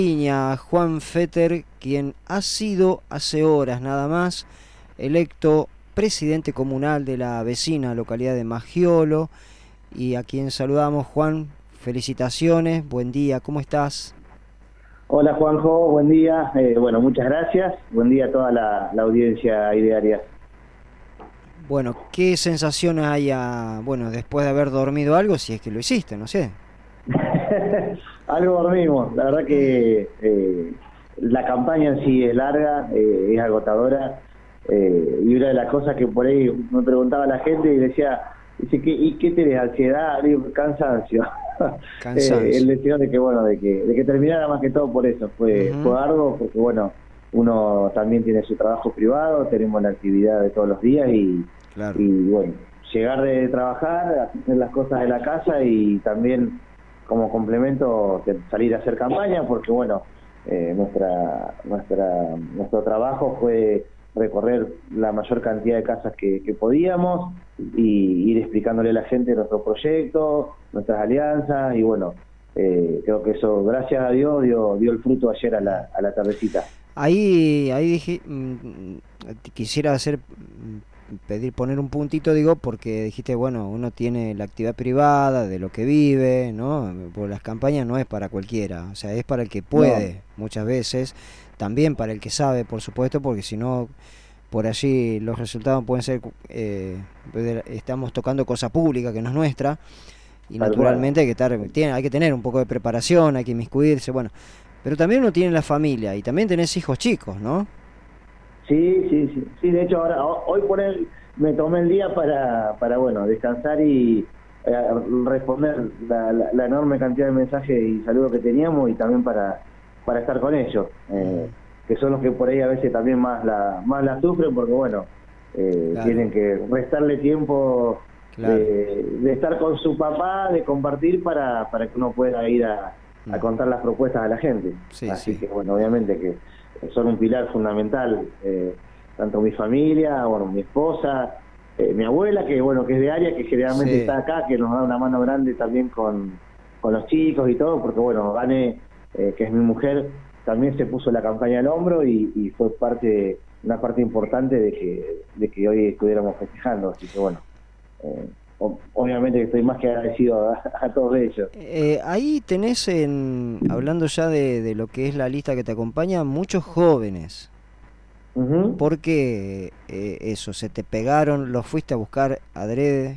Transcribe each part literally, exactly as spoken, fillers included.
línea Juan Fetter, quien ha sido hace horas nada más electo presidente comunal de la vecina localidad de Maggiolo, y a quien saludamos. Juan, felicitaciones, buen día, ¿cómo estás? Hola Juanjo, buen día, eh, bueno, muchas gracias, buen día a toda la, la audiencia idearia. Bueno, ¿qué sensaciones hay a, bueno, después de haber dormido algo, si es que lo hiciste, no sé? Algo dormimos, la verdad que eh, la campaña en sí es larga, eh, es agotadora, eh, y una de las cosas que por ahí me preguntaba la gente y decía, dice, ¿qué, ¿y qué tenés? ¿Ansiedad? Digo, cansancio. eh, el Cansancio. deseo de que, bueno, de que, de que terminara más que todo por eso, fue, Uh-huh. fue arduo, porque bueno, uno también tiene su trabajo privado, tenemos la actividad de todos los días y, Claro. y bueno, llegar de trabajar, hacer las cosas de la casa y también como complemento salir a hacer campaña, porque bueno, eh, nuestra, nuestra, nuestro trabajo fue recorrer la mayor cantidad de casas que, que podíamos y ir explicándole a la gente nuestro proyecto, nuestras alianzas y bueno, eh, creo que eso, gracias a Dios, dio, dio el fruto ayer a la, a la tardecita. Ahí, ahí dije, mm, quisiera hacer, mm, pedir, poner un puntito, digo, porque dijiste, bueno, uno tiene la actividad privada, de lo que vive, ¿no? Por las campañas no es para cualquiera, o sea, es para el que No, puede, muchas veces, también para el que sabe, por supuesto, porque si no, por allí los resultados pueden ser, eh, estamos tocando cosa pública que no es nuestra, y tal cual. naturalmente hay que estar, tiene, hay que tener un poco de preparación, hay que inmiscuirse, bueno. Pero también uno tiene la familia y también tenés hijos chicos, ¿no? Sí, sí, sí, sí, de hecho ahora, hoy por él me tomé el día para, para bueno, descansar y eh, responder la, la, la enorme cantidad de mensajes y saludos que teníamos y también para, para estar con ellos, eh, Mm, que son los que por ahí a veces también más la, más la sufren porque bueno, eh, claro, tienen que restarle tiempo claro. de, de estar con su papá, de compartir para, para que uno pueda ir a, a Mm, contar las propuestas a la gente. sí, Así sí. que bueno, obviamente que son un pilar fundamental, eh, tanto mi familia, bueno, mi esposa, eh, mi abuela, que bueno, que es de área, que generalmente Sí. está acá, que nos da una mano grande también con, con los chicos y todo, porque bueno, Vane, eh, que es mi mujer, también se puso la campaña al hombro y, y fue parte, una parte importante de que, de que hoy estuviéramos festejando, así que bueno, eh, obviamente que estoy más que agradecido a, a todos ellos. Eh, ahí tenés, en, hablando ya de, de lo que es la lista que te acompaña, muchos jóvenes. Uh-huh. ¿Por qué eh, eso? ¿Se te pegaron? ¿Los fuiste a buscar adrede?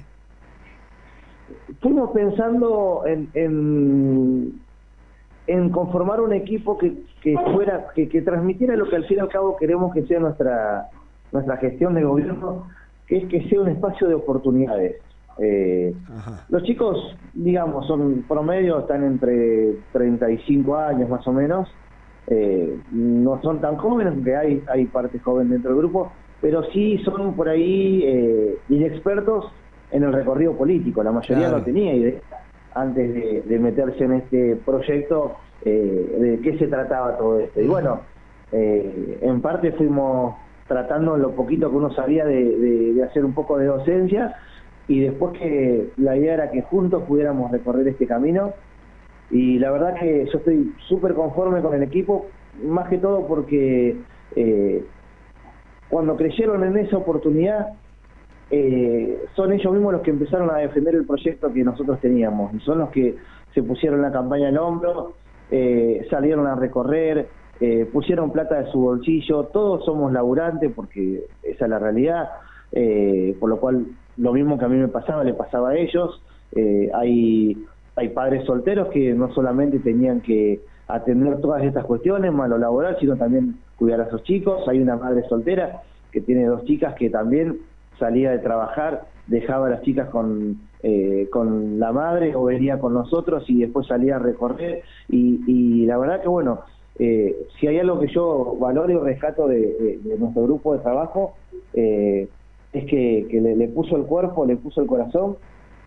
Fuimos pensando en, en, en conformar un equipo que, que fuera, que, que transmitiera lo que al fin y al cabo queremos que sea nuestra, nuestra gestión de gobierno, que es que sea un espacio de oportunidades. Eh, Ajá. los chicos, digamos, son promedio, están entre treinta y cinco años más o menos, eh, no son tan jóvenes, porque hay, hay parte joven dentro del grupo, pero sí son por ahí eh, inexpertos en el recorrido político, la mayoría no Claro. tenía idea antes de, de meterse en este proyecto eh, de qué se trataba todo esto. Y Ujú. bueno, eh, en parte fuimos tratando lo poquito que uno sabía de, de, de hacer un poco de docencia y después que la idea era que juntos pudiéramos recorrer este camino y la verdad que yo estoy súper conforme con el equipo, más que todo porque eh, cuando creyeron en esa oportunidad eh, son ellos mismos los que empezaron a defender el proyecto que nosotros teníamos y son los que se pusieron la campaña al hombro, eh, salieron a recorrer, eh, pusieron plata de su bolsillo, todos somos laburantes porque esa es la realidad, eh, por lo cual lo mismo que a mí me pasaba le pasaba a ellos. eh, hay, hay padres solteros que no solamente tenían que atender todas estas cuestiones, más lo laboral, sino también cuidar a sus chicos. Hay una madre soltera que tiene dos chicas que también salía de trabajar, dejaba a las chicas con, eh, con la madre o venía con nosotros y después salía a recorrer y, y la verdad que bueno, eh, si hay algo que yo valoro y rescato de, de, de nuestro grupo de trabajo, eh, es que, que le, le puso el cuerpo, le puso el corazón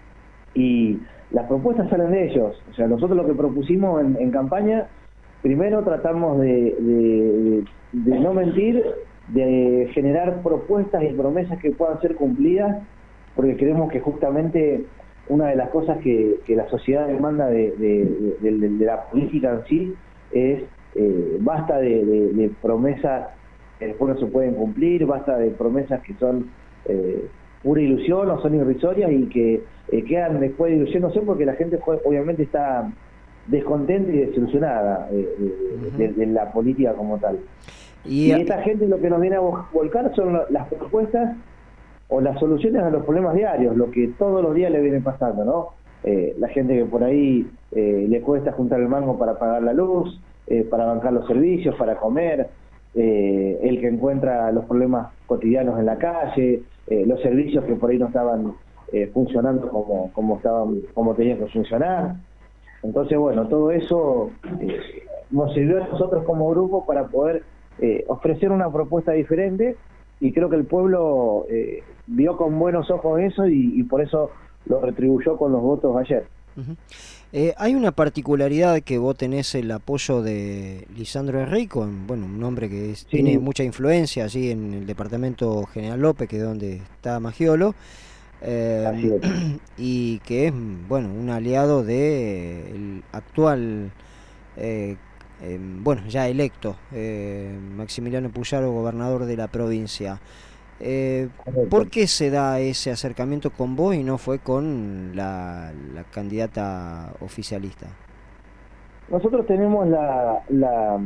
y las propuestas salen de ellos. O sea, nosotros lo que propusimos en, en campaña, primero tratamos de, de, de no mentir, de generar propuestas y promesas que puedan ser cumplidas, porque creemos que justamente una de las cosas que, que la sociedad demanda de, de, de, de, de la política en sí es eh, basta de, de, de promesas que después no se pueden cumplir, basta de promesas que son eh, pura ilusión o son irrisorias y que eh, quedan después diluyéndose porque la gente obviamente está descontenta y desilusionada eh, uh-huh. de, de la política como tal. Y, y esta gente lo que nos viene a volcar son las propuestas o las soluciones a los problemas diarios, lo que todos los días le viene pasando, ¿no? Eh, la gente que por ahí eh, le cuesta juntar el mango para pagar la luz, eh, para bancar los servicios, para comer, eh, el que encuentra los problemas cotidianos en la calle, eh, los servicios que por ahí no estaban eh, funcionando como, como, estaban, como tenían que funcionar. Entonces, bueno, todo eso eh, nos sirvió a nosotros como grupo para poder eh, ofrecer una propuesta diferente, y creo que el pueblo eh, vio con buenos ojos eso y, y por eso lo retribuyó con los votos ayer. Uh-huh. Eh, hay una particularidad que vos tenés el apoyo de Lisandro Enrico, bueno, un hombre que es, sí. tiene mucha influencia allí en el departamento General López, que es donde está Maggiolo, eh, y que es, bueno, un aliado de el actual eh, eh, bueno, ya electo eh, Maximiliano Puyaro, gobernador de la provincia. Eh, ¿Por qué se da ese acercamiento con vos y no fue con la, la candidata oficialista? Nosotros tenemos la, la,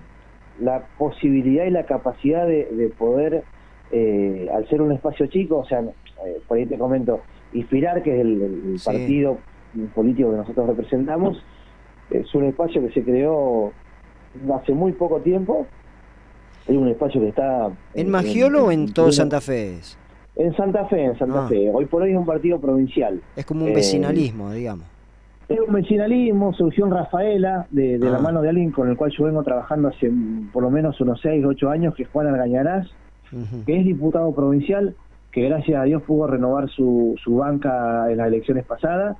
la posibilidad y la capacidad de, de poder, eh, al ser un espacio chico, o sea, eh, por ahí te comento, Inspirar, que es el, el sí. partido político que nosotros representamos, es un espacio que se creó hace muy poco tiempo. Es un espacio que está... ¿En Maggiolo en, o en, en todo Santa Fe? En Santa Fe, en Santa ah. Fe. Hoy por hoy es un partido provincial. Es como un vecinalismo, eh, digamos. Es un vecinalismo, surgió en Rafaela, de, de ah. la mano de alguien con el cual yo vengo trabajando hace por lo menos unos seis, ocho años, que es Juan Argañarás, uh-huh. que es diputado provincial, que gracias a Dios pudo renovar su, su banca en las elecciones pasadas.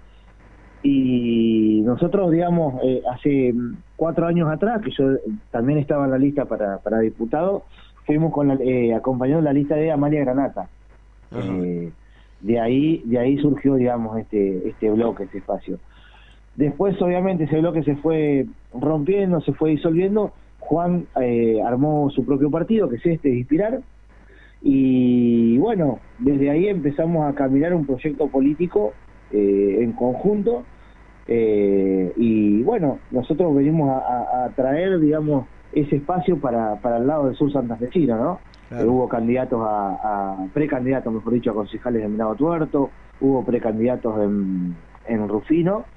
Y nosotros, digamos, eh, hace cuatro años atrás, que yo también estaba en la lista para, para diputado, fuimos con la, eh, acompañando la lista de Amalia Granata. Uh-huh. Eh, de ahí de ahí surgió, digamos, este este bloque, este espacio. Después, obviamente, ese bloque se fue rompiendo, se fue disolviendo. Juan eh, armó su propio partido, que es este, Inspirar. Y bueno, desde ahí empezamos a caminar un proyecto político eh, en conjunto. Eh, y bueno, nosotros venimos a, a, a traer, digamos, ese espacio para, para el lado del sur santafesino, ¿no? Claro. Eh, hubo candidatos a, a precandidatos, mejor dicho, a concejales de Venado Tuerto, hubo precandidatos en, en Rufino,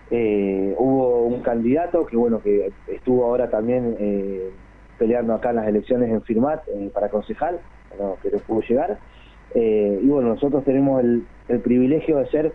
eh, hubo un candidato que bueno que estuvo ahora también eh, peleando acá en las elecciones en Firmat eh, para concejal, no, que no pudo llegar, eh, y bueno, nosotros tenemos el, el privilegio de ser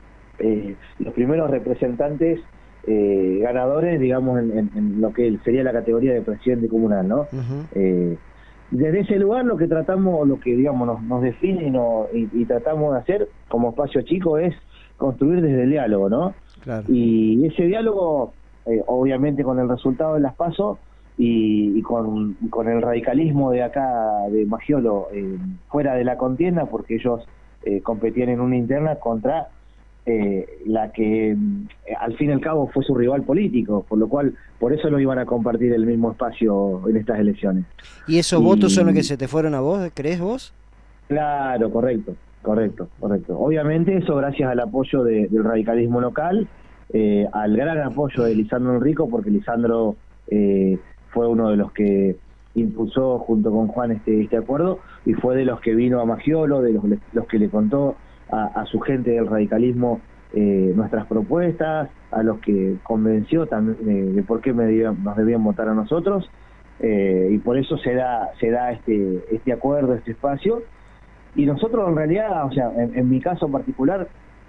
Eh, los primeros representantes eh, ganadores, digamos, en, en, en lo que sería la categoría de presidente comunal, ¿no? Uh-huh. Eh, desde ese lugar lo que tratamos, lo que digamos nos, nos define y, no, y, y tratamos de hacer como espacio chico es construir desde el diálogo, ¿no? Claro. Y ese diálogo, eh, obviamente con el resultado de las PASO y, y con, con el radicalismo de acá de Maggiolo eh, fuera de la contienda, porque ellos eh, competían en una interna contra Eh, la que eh, al fin y al cabo fue su rival político, por lo cual por eso no iban a compartir el mismo espacio en estas elecciones. ¿Y esos y... votos son los que se te fueron a vos, crees vos? Claro, correcto, correcto, correcto. Obviamente eso gracias al apoyo de, del radicalismo local, eh, al gran apoyo de Lisandro Enrico, porque Lisandro eh, fue uno de los que impulsó junto con Juan este, este acuerdo, y fue de los que vino a Maggiolo, de los, los que le contó A, a su gente del radicalismo eh, nuestras propuestas, a los que convenció también eh, de por qué me debían, nos debían votar a nosotros, eh, y por eso se da se da este este acuerdo, este espacio. Y nosotros en realidad, o sea, en, en mi caso particular,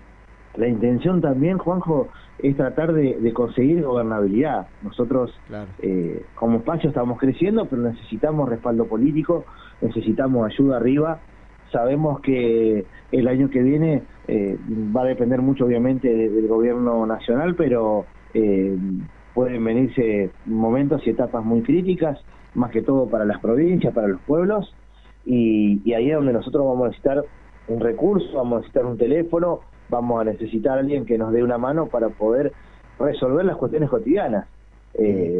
la intención también, Juanjo, es tratar de, de conseguir gobernabilidad. Nosotros claro. eh, como espacio estamos creciendo, pero necesitamos respaldo político, necesitamos ayuda arriba. Sabemos que el año que viene eh, va a depender mucho obviamente de, del gobierno nacional, pero eh, pueden venirse momentos y etapas muy críticas, más que todo para las provincias, para los pueblos, y, y ahí es donde nosotros vamos a necesitar un recurso, vamos a necesitar un teléfono, vamos a necesitar a alguien que nos dé una mano para poder resolver las cuestiones cotidianas. Eh,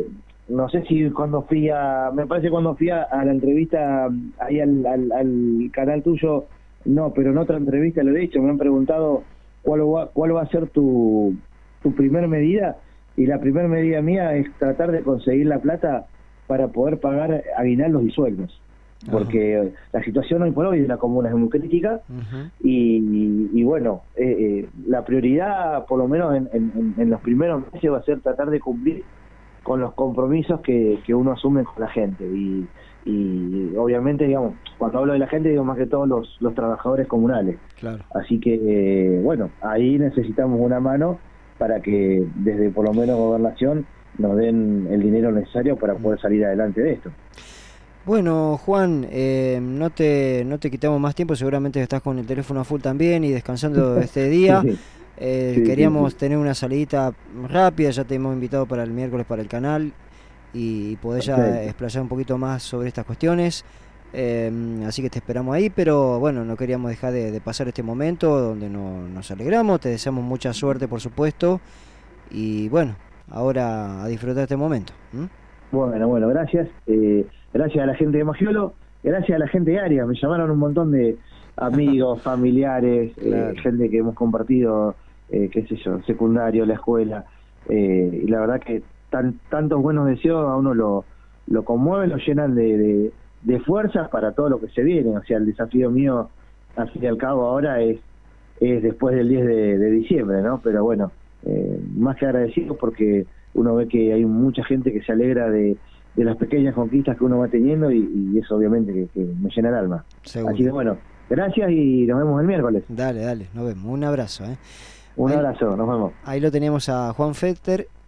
no sé si cuando fui a, me parece cuando fui a, a la entrevista ahí al, al, al canal tuyo, no, pero en otra entrevista lo he dicho, me han preguntado cuál va, cuál va a ser tu, tu primer medida, y la primer medida mía es tratar de conseguir la plata para poder pagar aguinaldos y sueldos, porque uh-huh. la situación hoy por hoy de la comuna es muy crítica, uh-huh. y, y, y bueno, eh, eh, la prioridad, por lo menos en, en, en los primeros meses, va a ser tratar de cumplir con los compromisos que, que uno asume con la gente, y, y obviamente, digamos, cuando hablo de la gente, digo más que todos los, los trabajadores comunales. Claro. Así que, eh, bueno, ahí necesitamos una mano para que desde por lo menos Gobernación nos den el dinero necesario para poder salir adelante de esto. Bueno, Juan, eh, no te no te quitamos más tiempo, seguramente estás con el teléfono a full también y descansando este día. sí, sí. Eh, sí, queríamos sí, sí. tener una salidita rápida, ya te hemos invitado para el miércoles para el canal y poder ya Perfecto. explayar un poquito más sobre estas cuestiones. Eh, así que te esperamos ahí, pero bueno, no queríamos dejar de, de pasar este momento donde no, nos alegramos, te deseamos mucha suerte, por supuesto, y bueno, ahora a disfrutar este momento. ¿Mm? Bueno, bueno, gracias. Eh, gracias a la gente de Magiolo, gracias a la gente de Arias. Me llamaron un montón de amigos, familiares, claro. eh, gente que hemos compartido, eh, qué sé yo, secundario, la escuela. Eh, y la verdad que tan, tantos buenos deseos a uno lo, lo conmueven, lo llenan de, de, de fuerzas para todo lo que se viene. O sea, el desafío mío, al fin y al cabo, ahora es, es después del diez de, de diciembre, ¿no? Pero bueno, eh, más que agradecido porque uno ve que hay mucha gente que se alegra de, de las pequeñas conquistas que uno va teniendo, y, y eso obviamente que, que me llena el alma. Seguro. Así que bueno, gracias y nos vemos el miércoles. Dale, dale, nos vemos. Un abrazo. ¿eh? Un ahí, abrazo, nos vemos. Ahí lo teníamos a Juan Fetter,